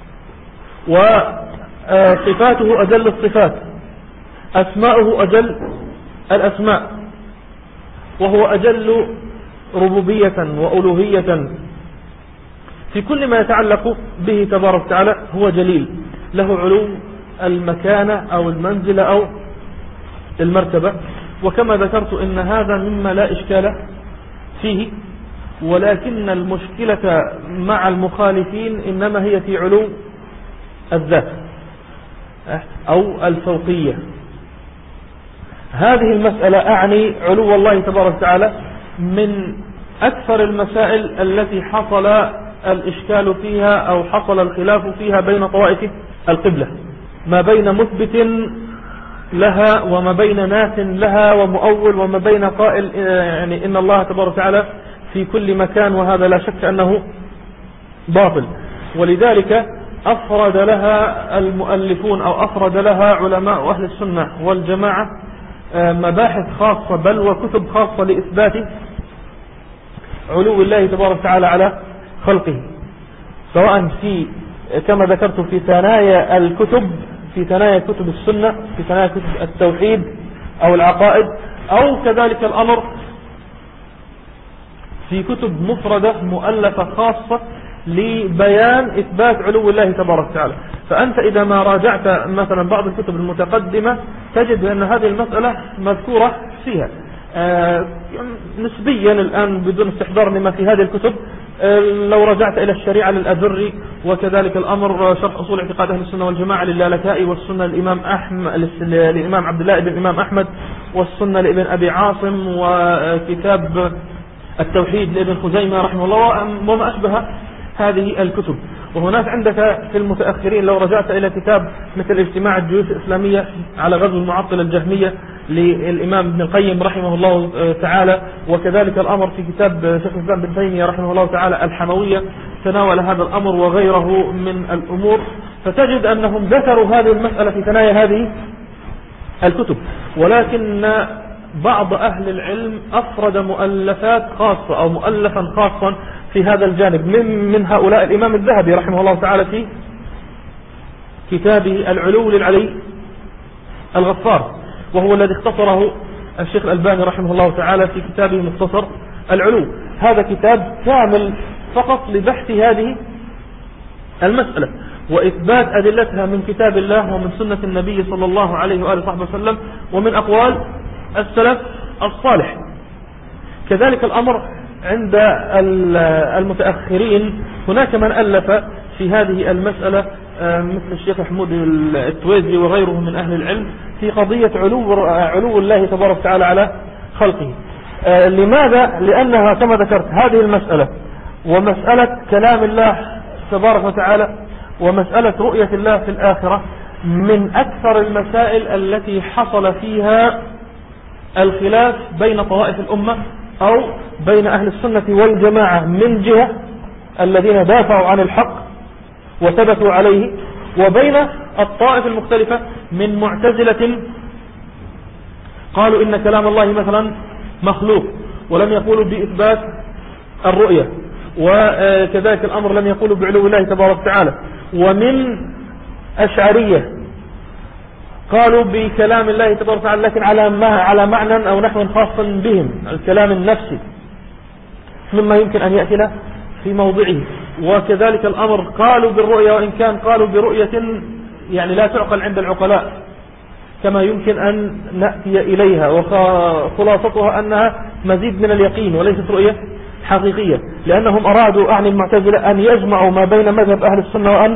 وصفاته أجل الصفات، أسماؤه أجل الأسماء، وهو أجل ربوبية وألوهية. في كل ما يتعلق به تبارك وتعالى هو جليل، له علو المكانة أو المنزلة أو المرتبة. وكما ذكرت إن هذا مما لا إشكال فيه، ولكن المشكلة مع المخالفين إنما هي في علو الذات أو الفوقية. هذه المسألة أعني علو الله تبارك وتعالى من أكثر المسائل التي حصل الإشكال فيها أو حصل الخلاف فيها بين طوائف القبلة، ما بين مثبت لها وما بين ناس لها ومؤول، وما بين قائل يعني إن الله تبارك وتعالى في كل مكان، وهذا لا شك أنه باطل. ولذلك أفرد لها المؤلفون أو أفرد لها علماء أهل السنة والجماعة مباحث خاصة بل وكتب خاصة لإثبات علو الله تبارك وتعالى على خلقه، سواء في كما ذكرت في ثنايا الكتب، في ثنايا كتب السنة، في ثنايا كتب التوحيد أو العقائد، أو كذلك الأمر في كتب مفردة مؤلفة خاصة لبيان إثبات علو الله تبارك وتعالى. فأنت إذا ما راجعت مثلا بعض الكتب المتقدمة تجد أن هذه المسألة مذكورة فيها آه نسبيا الآن بدون استحضار لما في هذه الكتب. آه لو رجعت إلى الشريعة للأذري، وكذلك الأمر شرح أصول اعتقاد أهل السنة والجماعة للالكائي، والسنة للإمام أحمد للإمام عبد الله بن الإمام أحمد، والسنة لابن أبي عاصم، وكتاب التوحيد لابن خزيمة رحمه الله، وما أشبه هذه الكتب. وهناك عندك في المتأخرين لو رجعت إلى كتاب مثل اجتماع الجيوش الإسلامية على غزو المعطلة الجهمية للإمام ابن القيم رحمه الله تعالى، وكذلك الأمر في كتاب شيخ الإسلام بن تيمية رحمه الله تعالى الحموية تناول هذا الأمر وغيره من الأمور. فتجد أنهم ذكروا هذه المسألة في ثنايا هذه الكتب، ولكن بعض أهل العلم أفرد مؤلفات خاصة أو مؤلفا خاصا في هذا الجانب من, من هؤلاء الإمام الذهبي رحمه الله تعالى في كتابه العلو للعلي الغفار، وهو الذي اختصره الشيخ الألباني رحمه الله تعالى في كتابه مختصر العلو. هذا كتاب كامل فقط لبحث هذه المسألة وإثبات أدلتها من كتاب الله ومن سنة النبي صلى الله عليه وآله وصحبه وسلم ومن أقوال السلف الصالح. كذلك الأمر عند المتأخرين هناك من ألف في هذه المسألة مثل الشيخ محمود التويزي وغيره من أهل العلم في قضية علو, علو الله تبارك وتعالى على خلقه. لماذا؟ لأنها كما ذكرت هذه المسألة ومسألة كلام الله تبارك وتعالى ومسألة رؤية الله في الآخرة من أكثر المسائل التي حصل فيها الخلاف بين طوائف الأمة أو بين أهل السنة والجماعة من جهة الذين دافعوا عن الحق وثبتوا عليه، وبين الطائف المختلفة من معتزلة قالوا إن كلام الله مثلا مخلوق ولم يقولوا بإثبات الرؤية، وكذلك الأمر لم يقولوا بعلو الله تبارك وتعالى، ومن أشعرية قالوا بكلام الله تبارك وتعالى لكن على ما على معنى أو نحو خاص بهم، الكلام النفسي مما يمكن أن يأتينا في موضعه. وكذلك الأمر قالوا بالرؤية وإن كان قالوا برؤية يعني لا تعقل عند العقلاء كما يمكن أن نأتي إليها، وخلاصتها أنها مزيد من اليقين وليست رؤية حقيقية، لأنهم أرادوا أعني المعتزلة أن يجمعوا ما بين مذهب أهل السنة وأن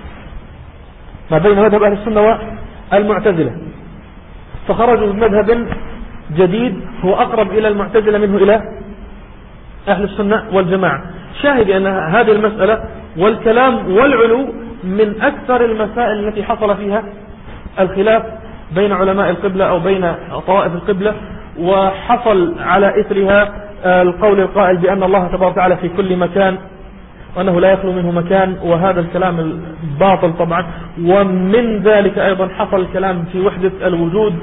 ما بين مذهب أهل السنة والمعتزلة، فخرجوا بمذهب جديد هو أقرب إلى المعتزلة منه إلى أهل السنة والجماعة. شاهد أن هذه المسألة والكلام والعلو من أكثر المسائل التي حصل فيها الخلاف بين علماء القبلة أو بين طوائف القبلة، وحصل على إثرها القول القائل بأن الله تبارك وتعالى في كل مكان وأنه لا يخلو منه مكان، وهذا الكلام الباطل طبعا. ومن ذلك أيضا حصل الكلام في وحدة الوجود،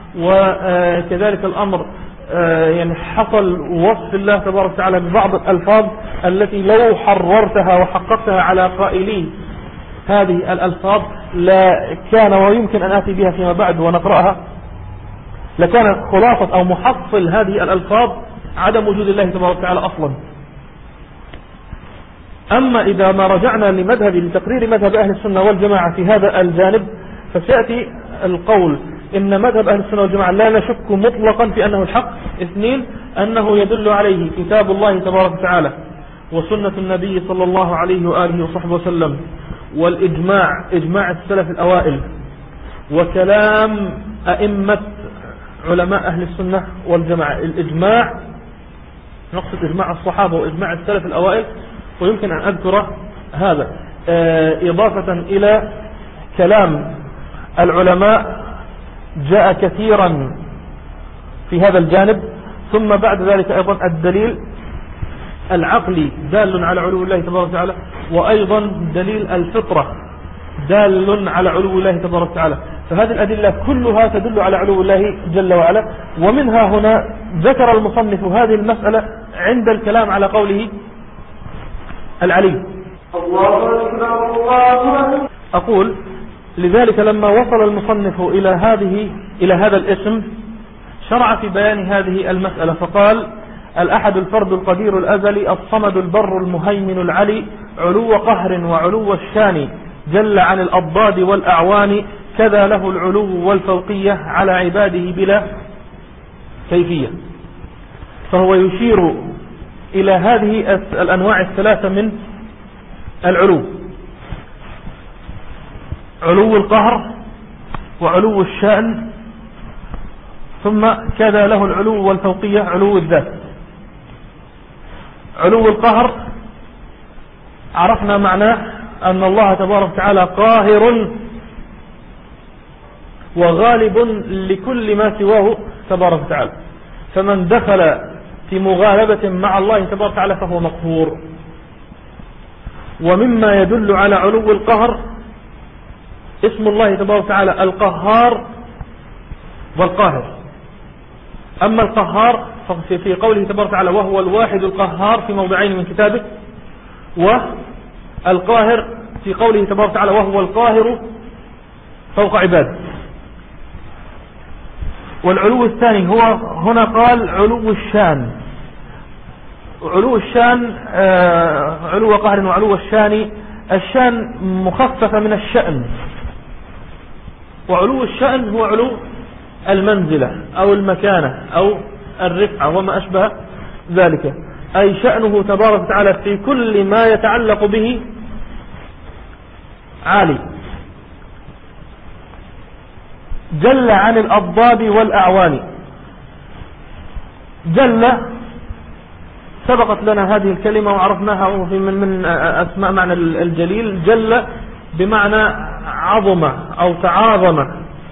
وكذلك الأمر يعني حصل وصف الله تبارك وتعالى ببعض الألفاظ التي لو حررتها وحققتها على قائلين هذه الألفاظ لا كان ويمكن أن آتي بها فيما بعد ونقرأها لكان خلاصة أو محصل هذه الألفاظ عدم وجود الله تبارك وتعالى أصلا. أما إذا ما رجعنا لمذهب لتقرير مذهب أهل السنة والجماعة في هذا الجانب فسيأتي القول إن مذهب أهل السنة والجماعة لا نشك مطلقا في أنه الحق. اثنين، أنه يدل عليه كتاب الله تبارك وتعالى وسنة النبي صلى الله عليه وآله وصحبه وسلم، والإجماع إجماع السلف الأوائل، وكلام أئمة علماء أهل السنة والجماعة. الإجماع نقصد إجماع الصحابة وإجماع السلف الأوائل، ويمكن أن أذكر هذا إضافة إلى كلام العلماء جاء كثيرا في هذا الجانب. ثم بعد ذلك أيضا الدليل العقلي دال على علو الله تبارك وتعالى، وأيضا دليل الفطرة دال على علو الله تبارك وتعالى. فهذه الأدلة كلها تدل على علو الله جل وعلا. ومنها هنا ذكر المصنف هذه المسألة عند الكلام على قوله العلي. أقول لذلك لما وصل المصنف إلى هذه إلى هذا الاسم شرع في بيان هذه المسألة فقال: الأحد الفرد القدير الأزلي الصمد البر المهيمن العلي علو قهر وعلو الشان جل عن الأضداد والأعوان كذا له العلو والفوقية على عباده بلا كيفية. فهو يشير إلى هذه الأنواع الثلاثة من العلو: علو القهر وعلو الشأن، ثم كذا له العلو والفوقية علو الذات. علو القهر عرفنا معناه أن الله تبارك وتعالى قاهر وغالب لكل ما سواه تبارك وتعالى، فمن دخل في مغالبة مع الله تبارك وتعالى فهو مقهور. ومما يدل على علو القهر اسم الله تبارك وتعالى القهار والقاهر. أما القهار في قوله تبارك وتعالى وهو الواحد القهار في موضعين من كتابه، والقاهر في قوله تبارك وتعالى وهو القاهر فوق عباده. والعلو الثاني هو هنا قال علو الشان. علو الشان آه علو قهر وعلو الشان، الشان مخففة من الشأن، وعلو الشأن هو علو المنزلة أو المكانة أو الرفعة وما أشبه ذلك، أي شأنه تبارك وتعالى في كل ما يتعلق به عالي. جل عن الأضداد والأعوان. جل سبقت لنا هذه الكلمة وعرفناها من من أسماء معنى الجليل. جل بمعنى عظم أو تعاظم،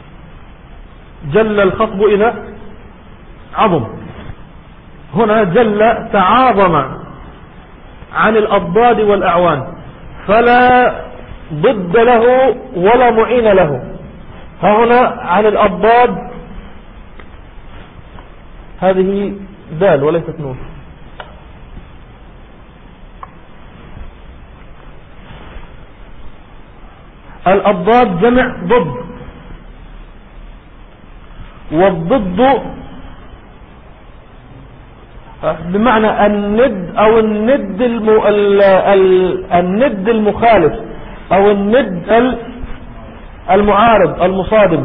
جل الخطب إذا عظم. هنا جل تعاظم عن الأضداد والأعوان، فلا ضد له ولا معين له. ها هنا عن الأضداد هذه دال وليست نون. الأضداد جمع ضد، والضد بمعنى الند أو الند الم... ال... ال... الند المخالف أو الند المعارض المصادم.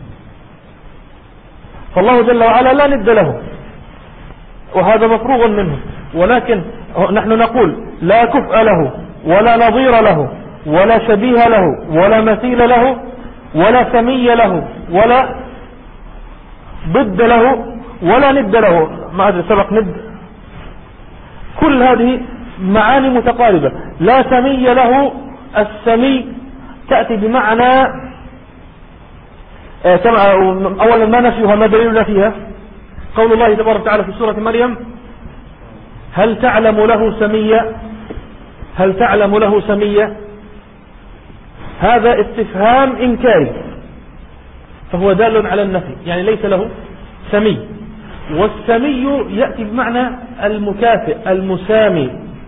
فالله جل وعلا لا ند له، وهذا مفروغ منه، ولكن نحن نقول لا كفء له ولا نظير له ولا شبيه له ولا مثيل له ولا سمي له ولا ضد له ولا ند له. ما أدري سبق ند. كل هذه معاني متقاربة. لا سمي له، السمي تأتي بمعنى أولا ما نفيها ما دليلنا فيها؟ قول الله تبارك وتعالى في سورة مريم هل تعلم له سميا، هل تعلم له سميا. هذا استفهام إنكاري، فهو دال على النفي، يعني ليس له سمي. والسمي يأتي بمعنى المكافئ المسامي،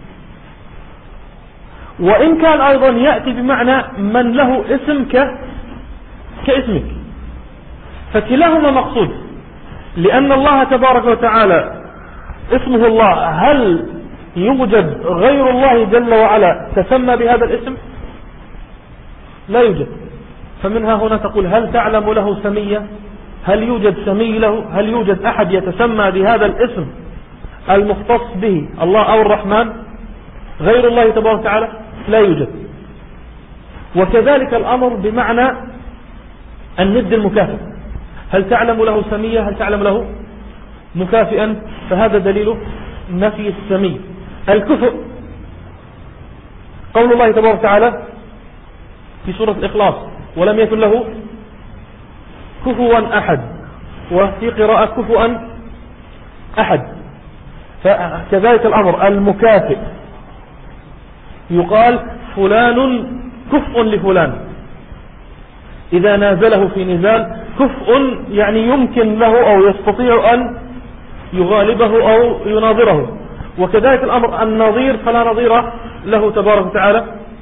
وإن كان أيضا يأتي بمعنى من له اسم ك... كاسمك، فكلاهما مقصود. لأن الله تبارك وتعالى اسمه الله، هل يوجد غير الله جل وعلا تسمى بهذا الاسم؟ لا يوجد. فمنها هنا تقول هل تعلم له سميا، هل يوجد سمي له، هل يوجد أحد يتسمى بهذا الاسم المختص به الله أو الرحمن غير الله تبارك وتعالى؟ لا يوجد. وكذلك الأمر بمعنى الند المكافئ، هل تعلم له سميا، هل تعلم له مكافئا، فهذا دليل نفي السمي. الكفء قول الله تبارك وتعالى في سورة الإخلاص ولم يكن له كفوا أحد، وفي قراءة كفوا أحد. فكذلك الأمر المكافئ يقال فلان كفء لفلان، إذا نازله في نزال كفء يعني يمكن له أو يستطيع أن يغالبه أو يناظره. وكذلك الأمر النظير فلا نظير له تبارك وتعالى.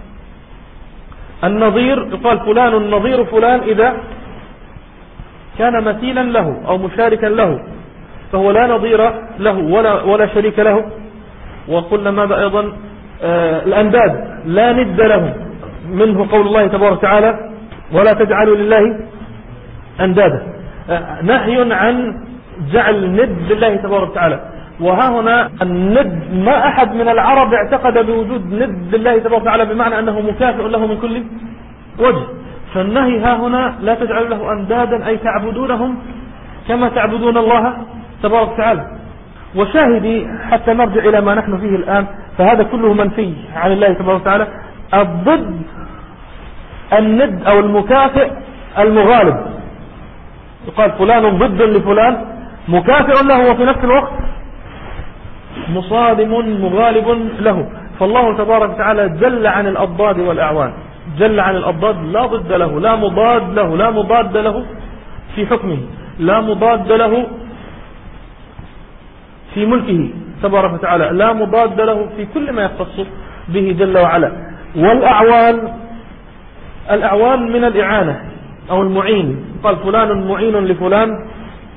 النظير يقال فلان النظير فلان إذا كان مثيلا له أو مشاركا له. فهو لا نظير له ولا, ولا شريك له. وقلنا ماذا أيضا؟ آه الأنداد لا ند له، منه قول الله تبارك وتعالى ولا تجعلوا لله أندادا، آه نهي عن جعل ند لله تبارك وتعالى. وها هنا الند ما أحد من العرب اعتقد بوجود ند لله تبارك وتعالى بمعنى أنه مكافئ له من كل وجه. فالنهي ها هنا لا تجعلوا له أندادا أي تعبدونهم كما تعبدون الله تبارك وتعالى. وشاهدي حتى نرجع إلى ما نحن فيه الآن، فهذا كله منفي عن الله تبارك وتعالى. الضد الند أو المكافئ المغالب، يقال فلان ضد لفلان مكافئ له وفي نفس الوقت مصادم مغالب له. فالله تبارك وتعالى جل عن الأضداد والأعوان، جل عن الأضداد لا ضد له لا مضاد له لا مضاد له في حكمه، لا مضاد له في ملكه تبارك وتعالى، لا مضاد له في كل ما يختص به جل وعلا. والأعوان الأعوان من الإعانة أو المعين، قال فلان معين لفلان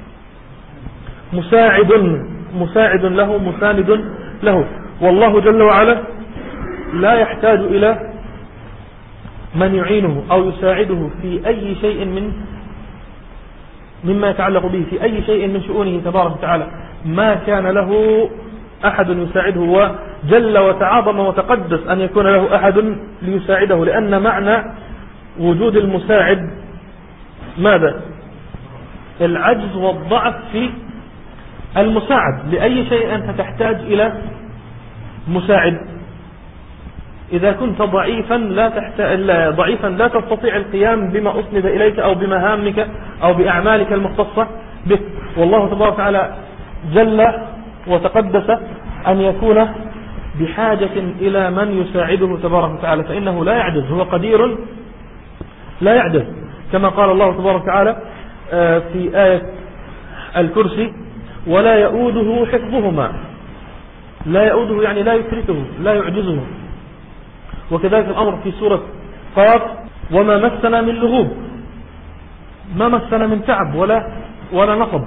مساعد مساعد له مساند له. والله جل وعلا لا يحتاج إلى من يعينه أو يساعده في أي شيء من مما يتعلق به، في أي شيء من شؤونه تبارك وتعالى. ما كان له أحد يساعده، وجل وتعاظم وتقدس أن يكون له أحد ليساعده، لأن معنى وجود المساعد ماذا؟ العجز والضعف في المساعد. لأي شيء أنت تحتاج إلى مساعد. إذا كنت ضعيفا لا تحتاج ضعيفا لا تستطيع القيام بما أسند إليك أو بمهامك أو بأعمالك المختصة بك. والله تبارك وتعالى جل وتقدس أن يكون بحاجة إلى من يساعده تبارك وتعالى، فإنه لا يعجز، هو قدير لا يعجز، كما قال الله تبارك وتعالى في آية الكرسي ولا يؤوده حفظهما. لا يؤوده يعني لا يتركه لا يعجزه. وكذلك الأمر في سورة قاف وما مسنا من لغوب، ما مسنا من تعب ولا ولا نصب.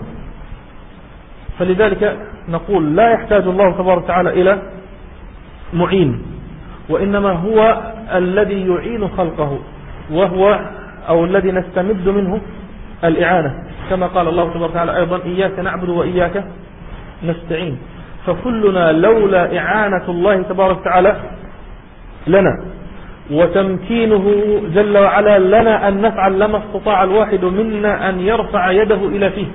فلذلك نقول لا يحتاج الله تبارك وتعالى إلى معين، وإنما هو الذي يعين خلقه، وهو أو الذي نستمد منه الإعانة، كما قال الله تبارك وتعالى أيضا إياك نعبد وإياك نستعين. فكلنا لولا إعانة الله تبارك وتعالى لنا وتمكينه جل وعلا لنا أن نفعل لما استطاع الواحد منا أن يرفع يده إلى فيه.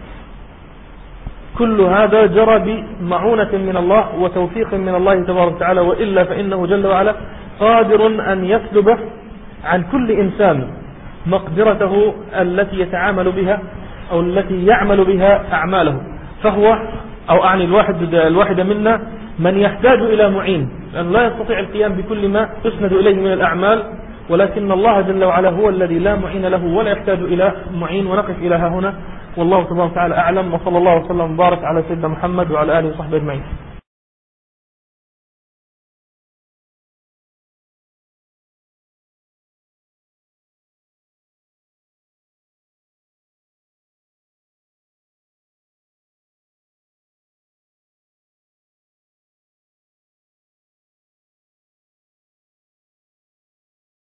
كل هذا جرى بمعونة من الله وتوفيق من الله تبارك وتعالى، وإلا فإنه جل وعلا قادر أن يسلب عن كل إنسان مقدرته التي يتعامل بها أو التي يعمل بها أعماله. فهو أو أعني الواحد الواحد منا من يحتاج إلى معين، لأن لا يستطيع القيام بكل ما يسند إليه من الأعمال، ولكن الله جل وعلا هو الذي لا معين له ولا يحتاج إلى معين. ونقف إلى ها هنا، والله تبارك وتعالى أعلم، وصلى الله وسلم وبارك على سيدنا محمد وعلى آله وصحبه أجمعين.